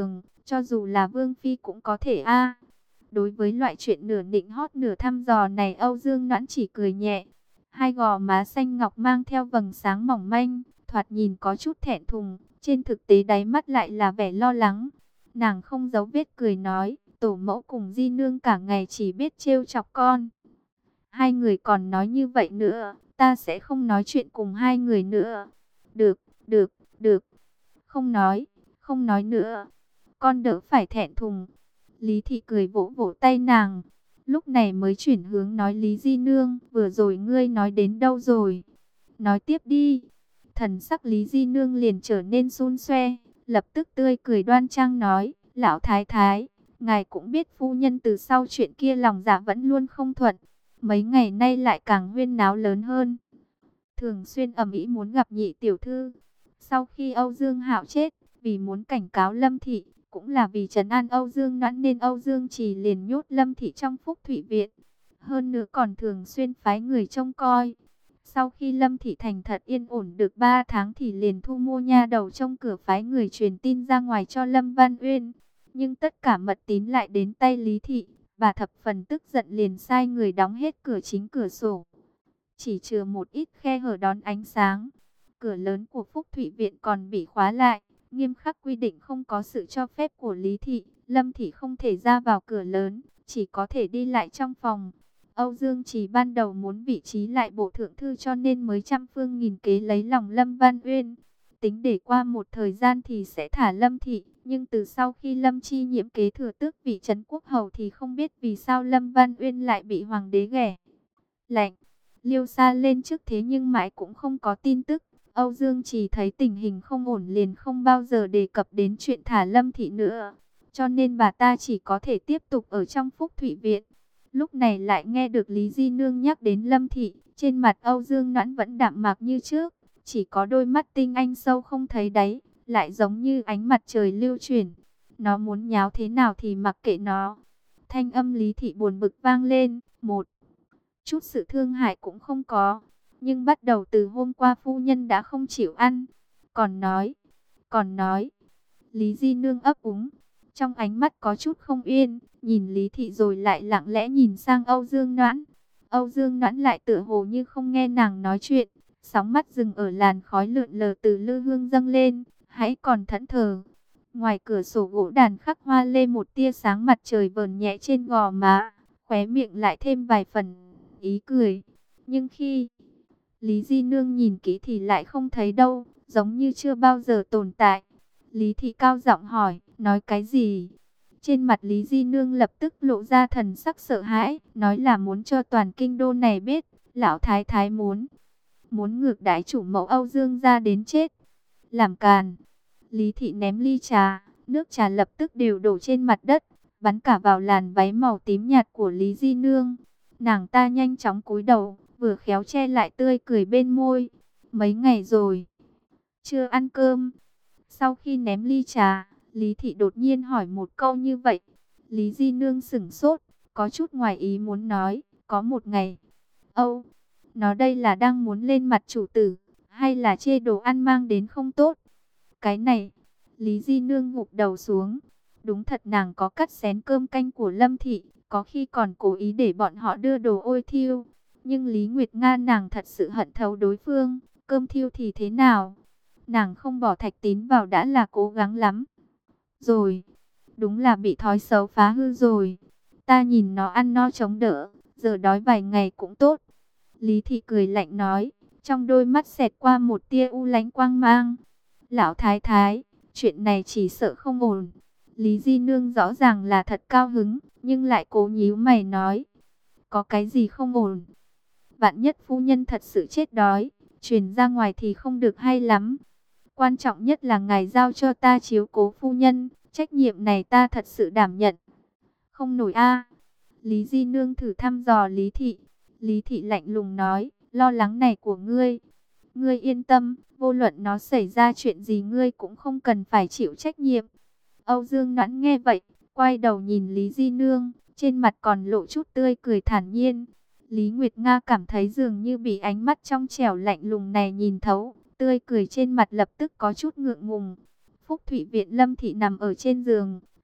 cho dù là Vương Phi cũng có thể a. Đối với loại chuyện nửa nịnh hót nửa thăm dò này, Âu Dương Noãn chỉ cười nhẹ. Hai gò má xanh ngọc mang theo vầng sáng mỏng manh, thoạt nhìn có chút thẹn thùng, trên thực tế đáy mắt lại là vẻ lo lắng. Nàng không giấu vết cười nói, tổ mẫu cùng di nương cả ngày chỉ biết trêu chọc con. Hai người còn nói như vậy nữa, ta sẽ không nói chuyện cùng hai người nữa. Được, được, được. Không nói, không nói nữa. Con đỡ phải thẹn thùng. Lý Thị cười vỗ vỗ tay nàng. Lúc này mới chuyển hướng nói Lý Di Nương, vừa rồi ngươi nói đến đâu rồi? Nói tiếp đi. Thần sắc Lý Di Nương liền trở nên xun xoe, lập tức tươi cười đoan trang nói, lão thái thái, ngài cũng biết phu nhân từ sau chuyện kia lòng dạ vẫn luôn không thuận. Mấy ngày nay lại càng huyên náo lớn hơn. Thường xuyên ầm ĩ muốn gặp nhị tiểu thư. Sau khi Âu Dương Hạo chết, vì muốn cảnh cáo Lâm Thị, cũng là vì trấn an Âu Dương Noãn nên Âu Dương Trì liền nhốt Lâm Thị trong Phúc Thụy Viện. Hơn nữa còn thường xuyên phái người trông coi. Sau khi Lâm Thị thành thật yên ổn được ba tháng thì liền thu mua nha đầu trong cửa phái người truyền tin ra ngoài cho Lâm Văn Uyên. Nhưng tất cả mật tín lại đến tay Lý Thị. Bà thập phần tức giận liền sai người đóng hết cửa chính cửa sổ. Chỉ chừa một ít khe hở đón ánh sáng. Cửa lớn của Phúc Thụy Viện còn bị khóa lại. Nghiêm khắc quy định không có sự cho phép của Lý Thị. Lâm Thị không thể ra vào cửa lớn, chỉ có thể đi lại trong phòng. Âu Dương Trì ban đầu muốn vị trí lại bộ thượng thư cho nên mới trăm phương nghìn kế lấy lòng Lâm Văn Uyên. Tính để qua một thời gian thì sẽ thả Lâm Thị. Nhưng từ sau khi Lâm Chi nhiễm kế thừa tước vị trấn quốc hầu thì không biết vì sao Lâm Văn Uyên lại bị hoàng đế ghẻ lạnh. Liêu xa lên trước thế nhưng mãi cũng không có tin tức. Âu Dương Trì thấy tình hình không ổn liền không bao giờ đề cập đến chuyện thả Lâm Thị nữa. Cho nên bà ta chỉ có thể tiếp tục ở trong Phúc Thụy Viện. Lúc này lại nghe được Lý Di Nương nhắc đến Lâm Thị. Trên mặt Âu Dương Noãn vẫn đạm mạc như trước. Chỉ có đôi mắt tinh anh sâu không thấy đáy. Lại giống như ánh mặt trời lưu chuyển. Nó muốn nháo thế nào thì mặc kệ nó. Thanh âm Lý Thị buồn bực vang lên. Một chút sự thương hại cũng không có. Nhưng bắt đầu từ hôm qua phu nhân đã không chịu ăn. Còn nói, còn nói. Lý Di Nương ấp úng. Trong ánh mắt có chút không yên. Nhìn Lý Thị rồi lại lặng lẽ nhìn sang Âu Dương Noãn. Âu Dương Noãn lại tựa hồ như không nghe nàng nói chuyện. Sóng mắt dừng ở làn khói lượn lờ từ lư hương dâng lên. Hãy còn thẫn thờ. Ngoài cửa sổ gỗ đàn khắc hoa lê một tia sáng mặt trời vờn nhẹ trên gò má. Khóe miệng lại thêm vài phần ý cười. Nhưng khi Lý Di Nương nhìn kỹ thì lại không thấy đâu. Giống như chưa bao giờ tồn tại. Lý Thị cao giọng hỏi. Nói cái gì? Trên mặt Lý Di Nương lập tức lộ ra thần sắc sợ hãi. Nói là muốn cho toàn kinh đô này biết. Lão thái thái muốn. Muốn ngược đãi chủ mẫu Âu Dương gia đến chết. Làm càn. Lý Thị ném ly trà. Nước trà lập tức đều đổ trên mặt đất. Bắn cả vào làn váy màu tím nhạt của Lý Di Nương. Nàng ta nhanh chóng cúi đầu. Vừa khéo che lại tươi cười bên môi. Mấy ngày rồi. Chưa ăn cơm. Sau khi ném ly trà. Lý Thị đột nhiên hỏi một câu như vậy. Lý Di Nương sửng sốt. Có chút ngoài ý muốn nói. Có một ngày. Âu. Nó đây là đang muốn lên mặt chủ tử. Hay là chê đồ ăn mang đến không tốt. Cái này. Lý Di Nương gục đầu xuống. Đúng thật nàng có cắt xén cơm canh của Lâm Thị. Có khi còn cố ý để bọn họ đưa đồ ôi thiêu. Nhưng Lý Nguyệt Nga nàng thật sự hận thấu đối phương. Cơm thiêu thì thế nào? Nàng không bỏ Thạch Tín vào đã là cố gắng lắm. Rồi. Đúng là bị thói xấu phá hư rồi. Ta nhìn nó ăn no chống đỡ. Giờ đói vài ngày cũng tốt. Lý Thị cười lạnh nói. Trong đôi mắt xẹt qua một tia u lánh quang mang. Lão thái thái. Chuyện này chỉ sợ không ổn. Lý Di Nương rõ ràng là thật cao hứng. Nhưng lại cố nhíu mày nói. Có cái gì không ổn? Vạn nhất phu nhân thật sự chết đói. Truyền ra ngoài thì không được hay lắm. Quan trọng nhất là ngài giao cho ta chiếu cố phu nhân. Trách nhiệm này ta thật sự đảm nhận. Không nổi a. Lý Di Nương thử thăm dò Lý Thị. Lý Thị lạnh lùng nói. Lo lắng này của ngươi. Ngươi yên tâm. Vô luận nó xảy ra chuyện gì ngươi cũng không cần phải chịu trách nhiệm. Âu Dương Noãn nghe vậy. Quay đầu nhìn Lý Di Nương. Trên mặt còn lộ chút tươi cười thản nhiên. Lý Nguyệt Nga cảm thấy dường như bị ánh mắt trong trẻo lạnh lùng này nhìn thấu. Tươi cười trên mặt lập tức có chút ngượng ngùng. Phúc Thụy Viện Lâm Thị nằm ở trên giường.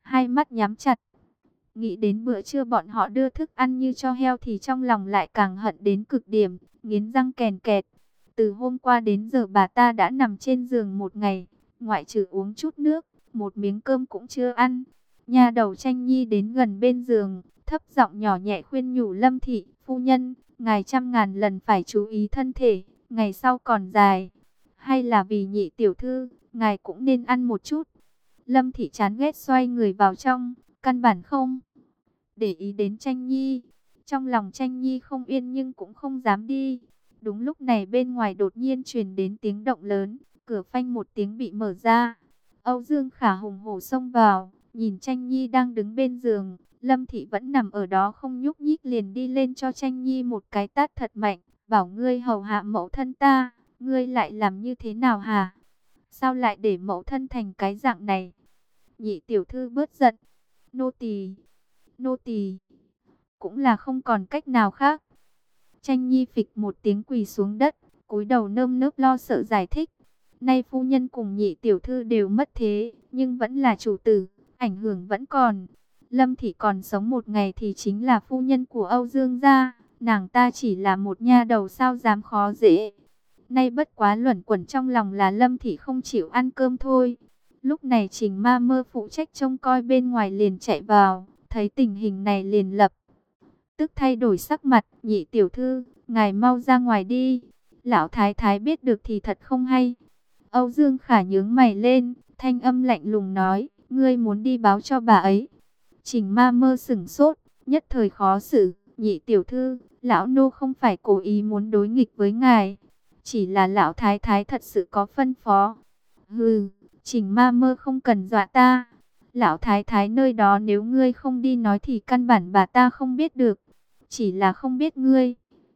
hai mắt nhắm chặt. Nghĩ đến bữa trưa bọn họ đưa thức ăn như cho heo thì trong lòng lại càng hận đến cực điểm, nghiến răng kèn kẹt. Từ hôm qua đến giờ bà ta đã nằm trên giường một ngày, ngoại trừ uống chút nước, một miếng cơm cũng chưa ăn. Nha đầu Tranh Nhi đến gần bên giường, thấp giọng nhỏ nhẹ khuyên nhủ Lâm Thị, phu nhân, ngài trăm ngàn lần phải chú ý thân thể, ngày sau còn dài. Hay là vì nhị tiểu thư, ngài cũng nên ăn một chút. Lâm Thị chán ghét xoay người vào trong, căn bản không để ý đến Tranh Nhi. Trong lòng Tranh Nhi không yên nhưng cũng không dám đi. Đúng lúc này bên ngoài đột nhiên truyền đến tiếng động lớn, cửa phanh một tiếng bị mở ra. Âu Dương Khả hùng hổ xông vào, nhìn Tranh Nhi đang đứng bên giường, Lâm Thị vẫn nằm ở đó không nhúc nhích, liền đi lên cho Tranh Nhi một cái tát thật mạnh, bảo ngươi hầu hạ mẫu thân ta, ngươi lại làm như thế nào hả? Sao lại để mẫu thân thành cái dạng này? Nhị tiểu thư bớt giận, nô tỳ, nô tỳ cũng là không còn cách nào khác. Tranh Nhi phịch một tiếng quỳ xuống đất, cúi đầu nơm nớp lo sợ giải thích. Nay phu nhân cùng nhị tiểu thư đều mất thế, nhưng vẫn là chủ tử, ảnh hưởng vẫn còn. Lâm Thị còn sống một ngày thì chính là phu nhân của Âu Dương gia, nàng ta chỉ là một nha đầu sao dám khó dễ. Nay bất quá luẩn quẩn trong lòng là Lâm Thị không chịu ăn cơm thôi. Lúc này Trình Ma Mơ phụ trách trông coi bên ngoài liền chạy vào, thấy tình hình này liền lập tức thay đổi sắc mặt, nhị tiểu thư, ngài mau ra ngoài đi. Lão thái thái biết được thì thật không hay. Âu Dương Khả nhướng mày lên, thanh âm lạnh lùng nói, ngươi muốn đi báo cho bà ấy. Trình Ma Mơ sửng sốt, nhất thời khó xử, nhị tiểu thư, lão nô không phải cố ý muốn đối nghịch với ngài. Chỉ là lão thái thái thật sự có phân phó. Hừ, Trình Ma Mơ không cần dọa ta. Lão thái thái nơi đó nếu ngươi không đi nói thì căn bản bà ta không biết được. Chỉ là không biết ngươi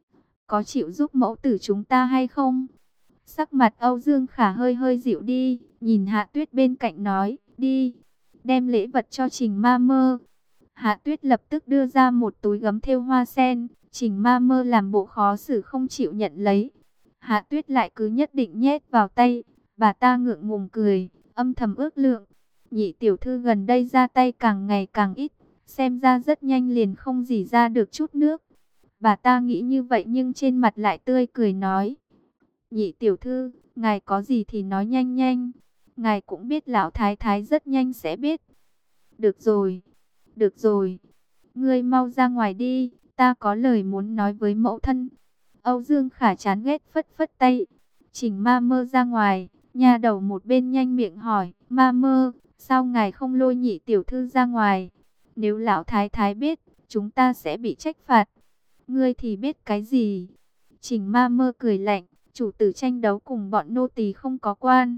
có chịu giúp mẫu tử chúng ta hay không? Sắc mặt Âu Dương Khả hơi hơi dịu đi, nhìn Hạ Tuyết bên cạnh nói, đi, đem lễ vật cho Trình Ma Mơ. Hạ Tuyết lập tức đưa ra một túi gấm thêu hoa sen, Trình Ma Mơ làm bộ khó xử không chịu nhận lấy. Hạ Tuyết lại cứ nhất định nhét vào tay, bà ta ngượng ngùng cười, âm thầm ước lượng. Nhị tiểu thư gần đây ra tay càng ngày càng ít, xem ra rất nhanh liền không dỉ ra được chút nước. Bà ta nghĩ như vậy nhưng trên mặt lại tươi cười nói, nhị tiểu thư, ngài có gì thì nói nhanh nhanh, ngài cũng biết lão thái thái rất nhanh sẽ biết. Được rồi, được rồi, ngươi mau ra ngoài đi, ta có lời muốn nói với mẫu thân. Âu Dương Khả chán ghét phất phất tay, Trình Ma Mơ ra ngoài, nha đầu một bên nhanh miệng hỏi, Ma Mơ, sao ngài không lôi nhị tiểu thư ra ngoài? Nếu lão thái thái biết, chúng ta sẽ bị trách phạt. Ngươi thì biết cái gì? Trình Ma Mơ cười lạnh, chủ tử tranh đấu cùng bọn nô tỳ không có quan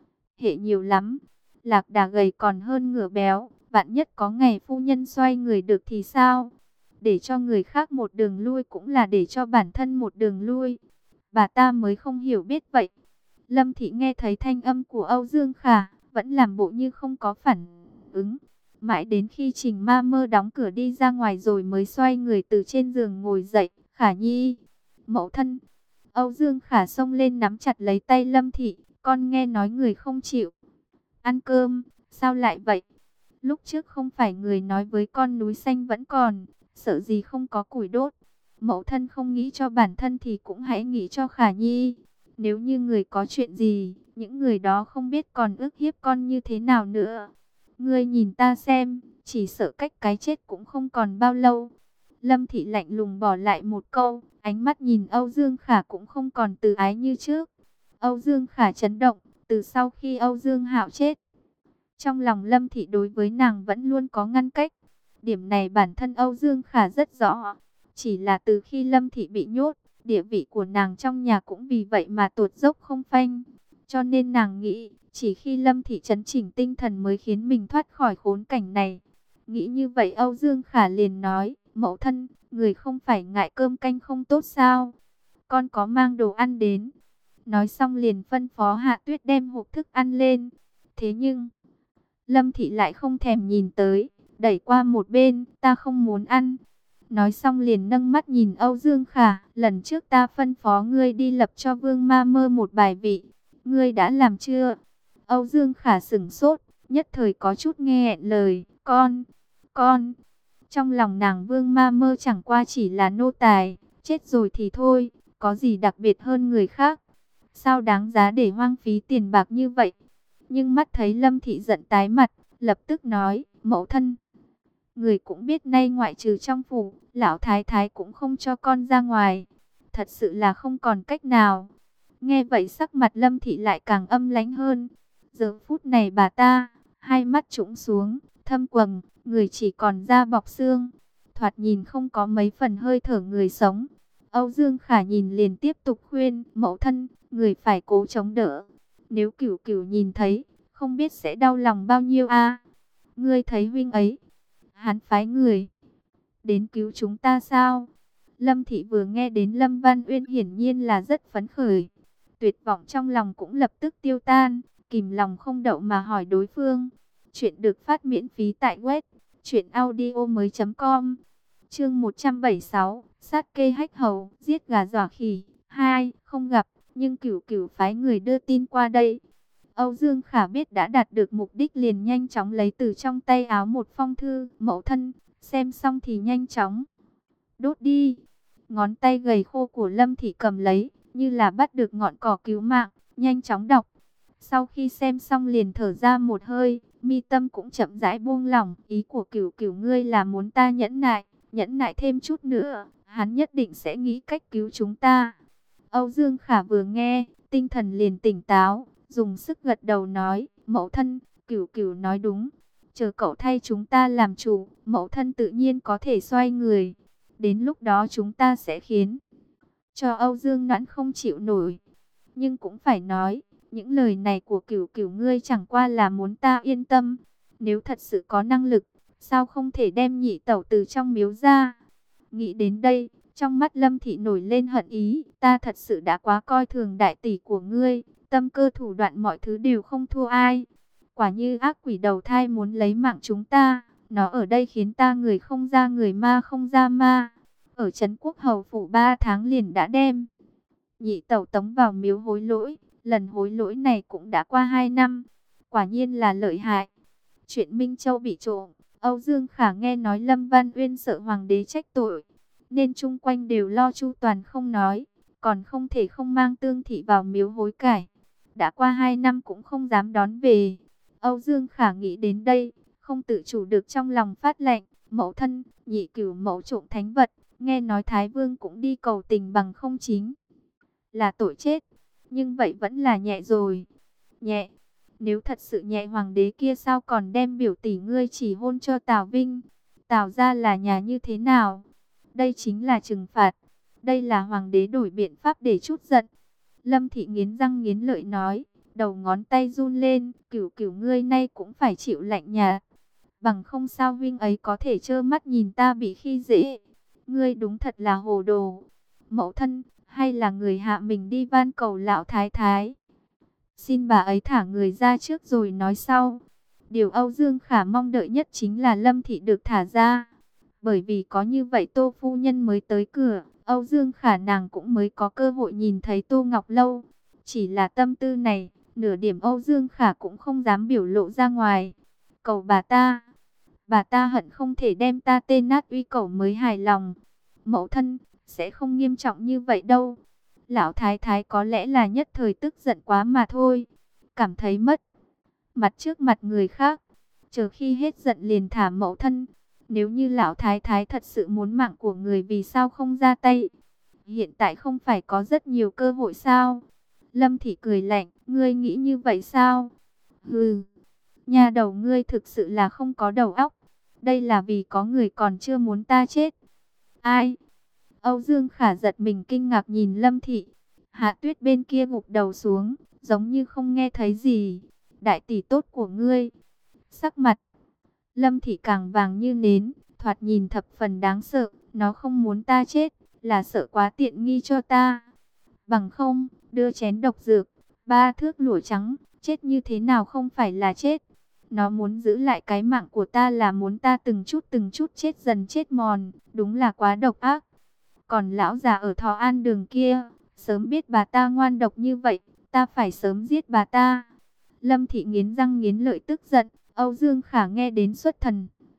hệ nhiều lắm. Lạc đà gầy còn hơn ngựa béo, vạn nhất có ngày phu nhân xoay người được thì sao? Để cho người khác một đường lui cũng là để cho bản thân một đường lui. Bà ta mới không hiểu biết vậy. Lâm Thị nghe thấy thanh âm của Âu Dương Khả, vẫn làm bộ như không có phản ứng. Mãi đến khi Trình Ma Mơ đóng cửa đi ra ngoài rồi mới xoay người từ trên giường ngồi dậy. Khả Nhi, mẫu thân. Âu Dương Khả xông lên nắm chặt lấy tay Lâm Thị. Con nghe nói người không chịu ăn cơm, sao lại vậy? Lúc trước không phải người nói với con núi xanh vẫn còn, sợ gì không có củi đốt. Mẫu thân không nghĩ cho bản thân thì cũng hãy nghĩ cho Khả Nhi. Nếu như người có chuyện gì, những người đó không biết còn ức hiếp con như thế nào nữa. Ngươi nhìn ta xem, chỉ sợ cách cái chết cũng không còn bao lâu. Lâm Thị lạnh lùng bỏ lại một câu, ánh mắt nhìn Âu Dương Khả cũng không còn từ ái như trước. Âu Dương Khả chấn động, từ sau khi Âu Dương Hạo chết, trong lòng Lâm Thị đối với nàng vẫn luôn có ngăn cách. Điểm này bản thân Âu Dương Khả rất rõ. Chỉ là từ khi Lâm Thị bị nhốt, địa vị của nàng trong nhà cũng vì vậy mà tụt dốc không phanh. Cho nên nàng nghĩ, chỉ khi Lâm Thị chấn chỉnh tinh thần mới khiến mình thoát khỏi khốn cảnh này. Nghĩ như vậy Âu Dương Khả liền nói, mẫu thân, người không phải ngại cơm canh không tốt sao? Con có mang đồ ăn đến. Nói xong liền phân phó Hạ Tuyết đem hộp thức ăn lên. Thế nhưng, Lâm Thị lại không thèm nhìn tới, đẩy qua một bên, ta không muốn ăn. Nói xong liền nâng mắt nhìn Âu Dương Khả, lần trước ta phân phó ngươi đi lập cho Vương Ma Mơ một bài vị, ngươi đã làm chưa? Âu Dương Khả sửng sốt, nhất thời có chút nghe nghẹn lời, con con, con. Trong lòng nàng Vương Ma Mơ chẳng qua chỉ là nô tài, chết rồi thì thôi, có gì đặc biệt hơn người khác. Sao đáng giá để hoang phí tiền bạc như vậy? Nhưng mắt thấy Lâm Thị giận tái mặt, lập tức nói, mẫu thân. Người cũng biết nay ngoại trừ trong phủ, lão thái thái cũng không cho con ra ngoài. Thật sự là không còn cách nào. Nghe vậy sắc mặt Lâm Thị lại càng âm lãnh hơn. Giờ phút này bà ta, hai mắt trũng xuống, thâm quầng, người chỉ còn da bọc xương. Thoạt nhìn không có mấy phần hơi thở người sống. Âu Dương Khả nhìn liền tiếp tục khuyên, mẫu thân, người phải cố chống đỡ. Nếu Cửu Cửu nhìn thấy, không biết sẽ đau lòng bao nhiêu a. Ngươi thấy huynh ấy, hắn phái người đến cứu chúng ta sao? Lâm Thị vừa nghe đến Lâm Văn Uyên hiển nhiên là rất phấn khởi. Tuyệt vọng trong lòng cũng lập tức tiêu tan, kìm lòng không đậu mà hỏi đối phương. Chuyện được phát miễn phí tại web truyện audio mới chấm com. Chương một trăm bảy mươi sáu, sát kê hách hầu, giết gà dọa khỉ. Hai, không gặp, nhưng Cửu Cửu phái người đưa tin qua đây. Âu Dương Khả biết đã đạt được mục đích liền nhanh chóng lấy từ trong tay áo một phong thư, mẫu thân, xem xong thì nhanh chóng đốt đi. Ngón tay gầy khô của Lâm Thị cầm lấy, như là bắt được ngọn cỏ cứu mạng, nhanh chóng đọc. Sau khi xem xong liền thở ra một hơi, mi tâm cũng chậm rãi buông lỏng. Ý của Cửu Cửu ngươi là muốn ta nhẫn nại, nhẫn nại thêm chút nữa, hắn nhất định sẽ nghĩ cách cứu chúng ta. Âu Dương Khả vừa nghe, tinh thần liền tỉnh táo, dùng sức gật đầu nói, mẫu thân, Cửu Cửu nói đúng. Chờ cậu thay chúng ta làm chủ, mẫu thân tự nhiên có thể xoay người. Đến lúc đó chúng ta sẽ khiến cho Âu Dương Noãn không chịu nổi. Nhưng cũng phải nói, những lời này của Cửu Cửu ngươi chẳng qua là muốn ta yên tâm. Nếu thật sự có năng lực, sao không thể đem nhị tẩu từ trong miếu ra? Nghĩ đến đây, trong mắt Lâm Thị nổi lên hận ý. Ta thật sự đã quá coi thường đại tỷ của ngươi, tâm cơ thủ đoạn mọi thứ đều không thua ai. Quả như ác quỷ đầu thai muốn lấy mạng chúng ta. Nó ở đây khiến ta người không ra người, ma không ra ma. Ở trấn Quốc Hầu phủ ba tháng liền đã đem nhị tẩu tống vào miếu hối lỗi. Lần hối lỗi này cũng đã qua hai năm. Quả nhiên là lợi hại. Chuyện Minh Châu bị trộm, Âu Dương Khả nghe nói Lâm Văn Uyên sợ hoàng đế trách tội, nên chung quanh đều lo chu toàn không nói, còn không thể không mang Tương Thị vào miếu hối cải. Đã qua hai năm cũng không dám đón về. Âu Dương Khả nghĩ đến đây, không tự chủ được trong lòng phát lệnh, mẫu thân, nhị cửu mẫu trộm thánh vật, nghe nói Thái Vương cũng đi cầu tình bằng không chính là tội chết, nhưng vậy vẫn là nhẹ rồi. Nhẹ, nếu thật sự nhẹ hoàng đế kia sao còn đem biểu tỷ ngươi chỉ hôn cho Tào Vinh? Tào gia là nhà như thế nào? Đây chính là trừng phạt. Đây là hoàng đế đổi biện pháp để trút giận. Lâm Thị nghiến răng nghiến lợi nói, đầu ngón tay run lên, Cửu Cửu ngươi nay cũng phải chịu lạnh nhà. Bằng không sao Vinh ấy có thể trơ mắt nhìn ta bị khi dễ. Ngươi đúng thật là hồ đồ. Mẫu thân, hay là người hạ mình đi van cầu lão thái thái, xin bà ấy thả người ra trước rồi nói sau. Điều Âu Dương Khả mong đợi nhất chính là Lâm Thị được thả ra. Bởi vì có như vậy Tô phu nhân mới tới cửa, Âu Dương Khả nàng cũng mới có cơ hội nhìn thấy Tô Ngọc Lâu. Chỉ là tâm tư này, nửa điểm Âu Dương Khả cũng không dám biểu lộ ra ngoài. Cầu bà ta, bà ta hận không thể đem ta tên nát uy cẩu mới hài lòng. Mẫu thân, sẽ không nghiêm trọng như vậy đâu. Lão thái thái có lẽ là nhất thời tức giận quá mà thôi. Cảm thấy mất mặt trước mặt người khác. Chờ khi hết giận liền thả mẫu thân. Nếu như lão thái thái thật sự muốn mạng của người vì sao không ra tay? Hiện tại không phải có rất nhiều cơ hội sao? Lâm Thị cười lạnh, ngươi nghĩ như vậy sao? Hừ, nhà đầu ngươi thực sự là không có đầu óc. Đây là vì có người còn chưa muốn ta chết. Ai? Âu Dương Khả giật mình kinh ngạc nhìn Lâm Thị. Hạ Tuyết bên kia gục đầu xuống, giống như không nghe thấy gì. Đại tỷ tốt của ngươi. Sắc mặt Lâm Thị càng vàng như nến, thoạt nhìn thập phần đáng sợ. Nó không muốn ta chết, là sợ quá tiện nghi cho ta. Bằng không, đưa chén độc dược, ba thước lụa trắng, chết như thế nào không phải là chết. Nó muốn giữ lại cái mạng của ta là muốn ta từng chút từng chút chết dần chết mòn, đúng là quá độc ác. Còn lão già ở Thọ An đường kia, sớm biết bà ta ngoan độc như vậy, ta phải sớm giết bà ta. Lâm Thị nghiến răng nghiến lợi tức giận, Âu Dương Khả nghe đến xuất thần.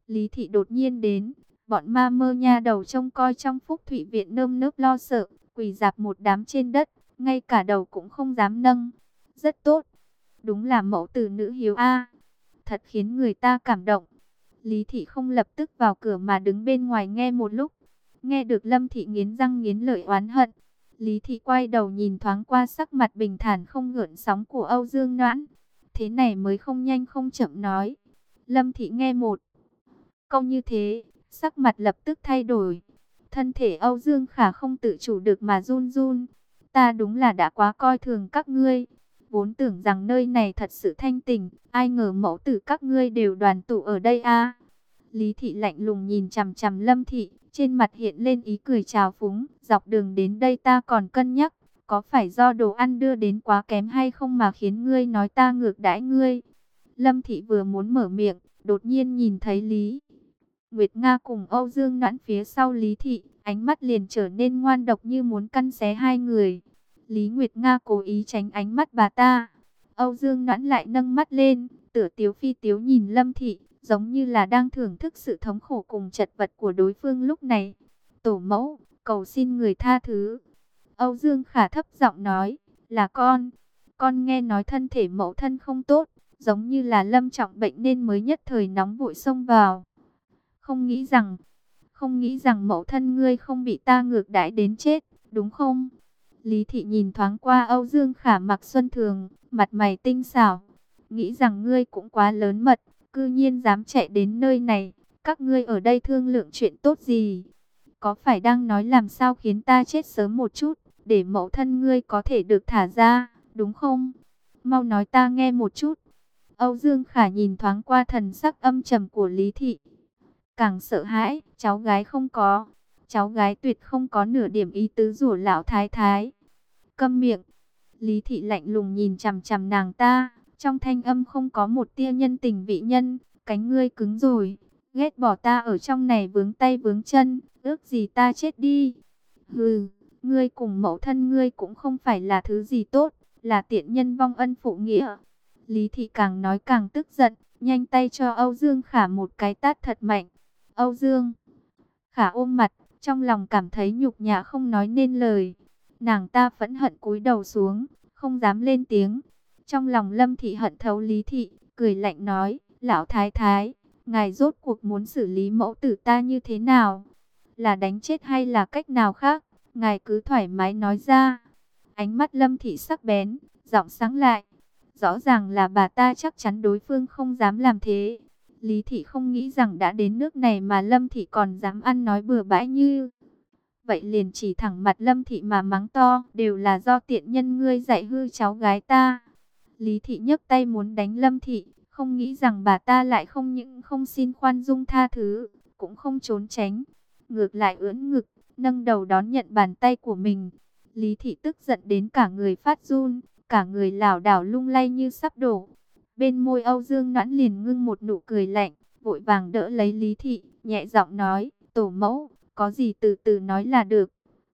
Lý Thị đột nhiên đến, bọn ma mơ nha đầu trông coi trong Phúc Thụy Viện nơm nớp lo sợ, quỳ rạp một đám trên đất, ngay cả đầu cũng không dám nâng. Rất tốt, đúng là mẫu tử nữ hiếu a, thật khiến người ta cảm động. Lý Thị không lập tức vào cửa mà đứng bên ngoài nghe một lúc. Nghe được Lâm Thị nghiến răng nghiến lợi oán hận. Lý Thị quay đầu nhìn thoáng qua sắc mặt bình thản không gợn sóng của Âu Dương Noãn. Thế này mới không nhanh không chậm nói. Lâm Thị nghe một câu như thế, sắc mặt lập tức thay đổi. Thân thể Âu Dương Khả không tự chủ được mà run run. Ta đúng là đã quá coi thường các ngươi. Vốn tưởng rằng nơi này thật sự thanh tình, ai ngờ mẫu tử các ngươi đều đoàn tụ ở đây a. Lý Thị lạnh lùng nhìn chằm chằm Lâm Thị, trên mặt hiện lên ý cười trào phúng. Dọc đường đến đây ta còn cân nhắc, có phải do đồ ăn đưa đến quá kém hay không mà khiến ngươi nói ta ngược đãi ngươi. Lâm Thị vừa muốn mở miệng, đột nhiên nhìn thấy Lý Nguyệt Nga cùng Âu Dương Noãn phía sau Lý Thị, ánh mắt liền trở nên ngoan độc như muốn căn xé hai người. Lý Nguyệt Nga cố ý tránh ánh mắt bà ta. Âu Dương Noãn lại nâng mắt lên, tựa tiếu phi tiếu nhìn Lâm Thị, giống như là đang thưởng thức sự thống khổ cùng chật vật của đối phương lúc này. Tổ mẫu, cầu xin người tha thứ. Âu Dương Khả thấp giọng nói, là con. Con nghe nói thân thể mẫu thân không tốt, giống như là lâm trọng bệnh nên mới nhất thời nóng vội xông vào. Không nghĩ rằng, không nghĩ rằng mẫu thân ngươi không bị ta ngược đãi đến chết, đúng không? Lý Thị nhìn thoáng qua Âu Dương Khả mặc xuân thường, mặt mày tinh xảo. Nghĩ rằng ngươi cũng quá lớn mật, cư nhiên dám chạy đến nơi này. Các ngươi ở đây thương lượng chuyện tốt gì? Có phải đang nói làm sao khiến ta chết sớm một chút, để mẫu thân ngươi có thể được thả ra, đúng không? Mau nói ta nghe một chút. Âu Dương Khả nhìn thoáng qua thần sắc âm trầm của Lý Thị. Càng sợ hãi, cháu gái không có. Cháu gái tuyệt không có nửa điểm ý tứ rủa lão thái thái. Câm miệng. Lý Thị lạnh lùng nhìn chằm chằm nàng ta. Trong thanh âm không có một tia nhân tình vị nhân. Cánh ngươi cứng rồi. Ghét bỏ ta ở trong này vướng tay vướng chân. Ước gì ta chết đi. Hừ, ngươi cùng mẫu thân ngươi cũng không phải là thứ gì tốt. Là tiện nhân vong ân phụ nghĩa. Lý Thị càng nói càng tức giận. Nhanh tay cho Âu Dương Khả một cái tát thật mạnh. Âu Dương Khả ôm mặt, trong lòng cảm thấy nhục nhã không nói nên lời. Nàng ta phẫn hận cúi đầu xuống, không dám lên tiếng. Trong lòng Lâm Thị hận thấu Lý Thị, cười lạnh nói, lão thái thái, ngài rốt cuộc muốn xử lý mẫu tử ta như thế nào? Là đánh chết hay là cách nào khác? Ngài cứ thoải mái nói ra. Ánh mắt Lâm Thị sắc bén, giọng sáng lại. Rõ ràng là bà ta chắc chắn đối phương không dám làm thế. Lý Thị không nghĩ rằng đã đến nước này mà Lâm Thị còn dám ăn nói bừa bãi như vậy, liền chỉ thẳng mặt Lâm Thị mà mắng to, đều là do tiện nhân ngươi dạy hư cháu gái ta. Lý Thị nhấc tay muốn đánh Lâm Thị, không nghĩ rằng bà ta lại không những không xin khoan dung tha thứ, cũng không trốn tránh, ngược lại ưỡn ngực, nâng đầu đón nhận bàn tay của mình. Lý Thị tức giận đến cả người phát run, cả người lảo đảo lung lay như sắp đổ. Bên môi Âu Dương Noãn liền ngưng một nụ cười lạnh, vội vàng đỡ lấy Lý Thị, nhẹ giọng nói, tổ mẫu, có gì từ từ nói là được.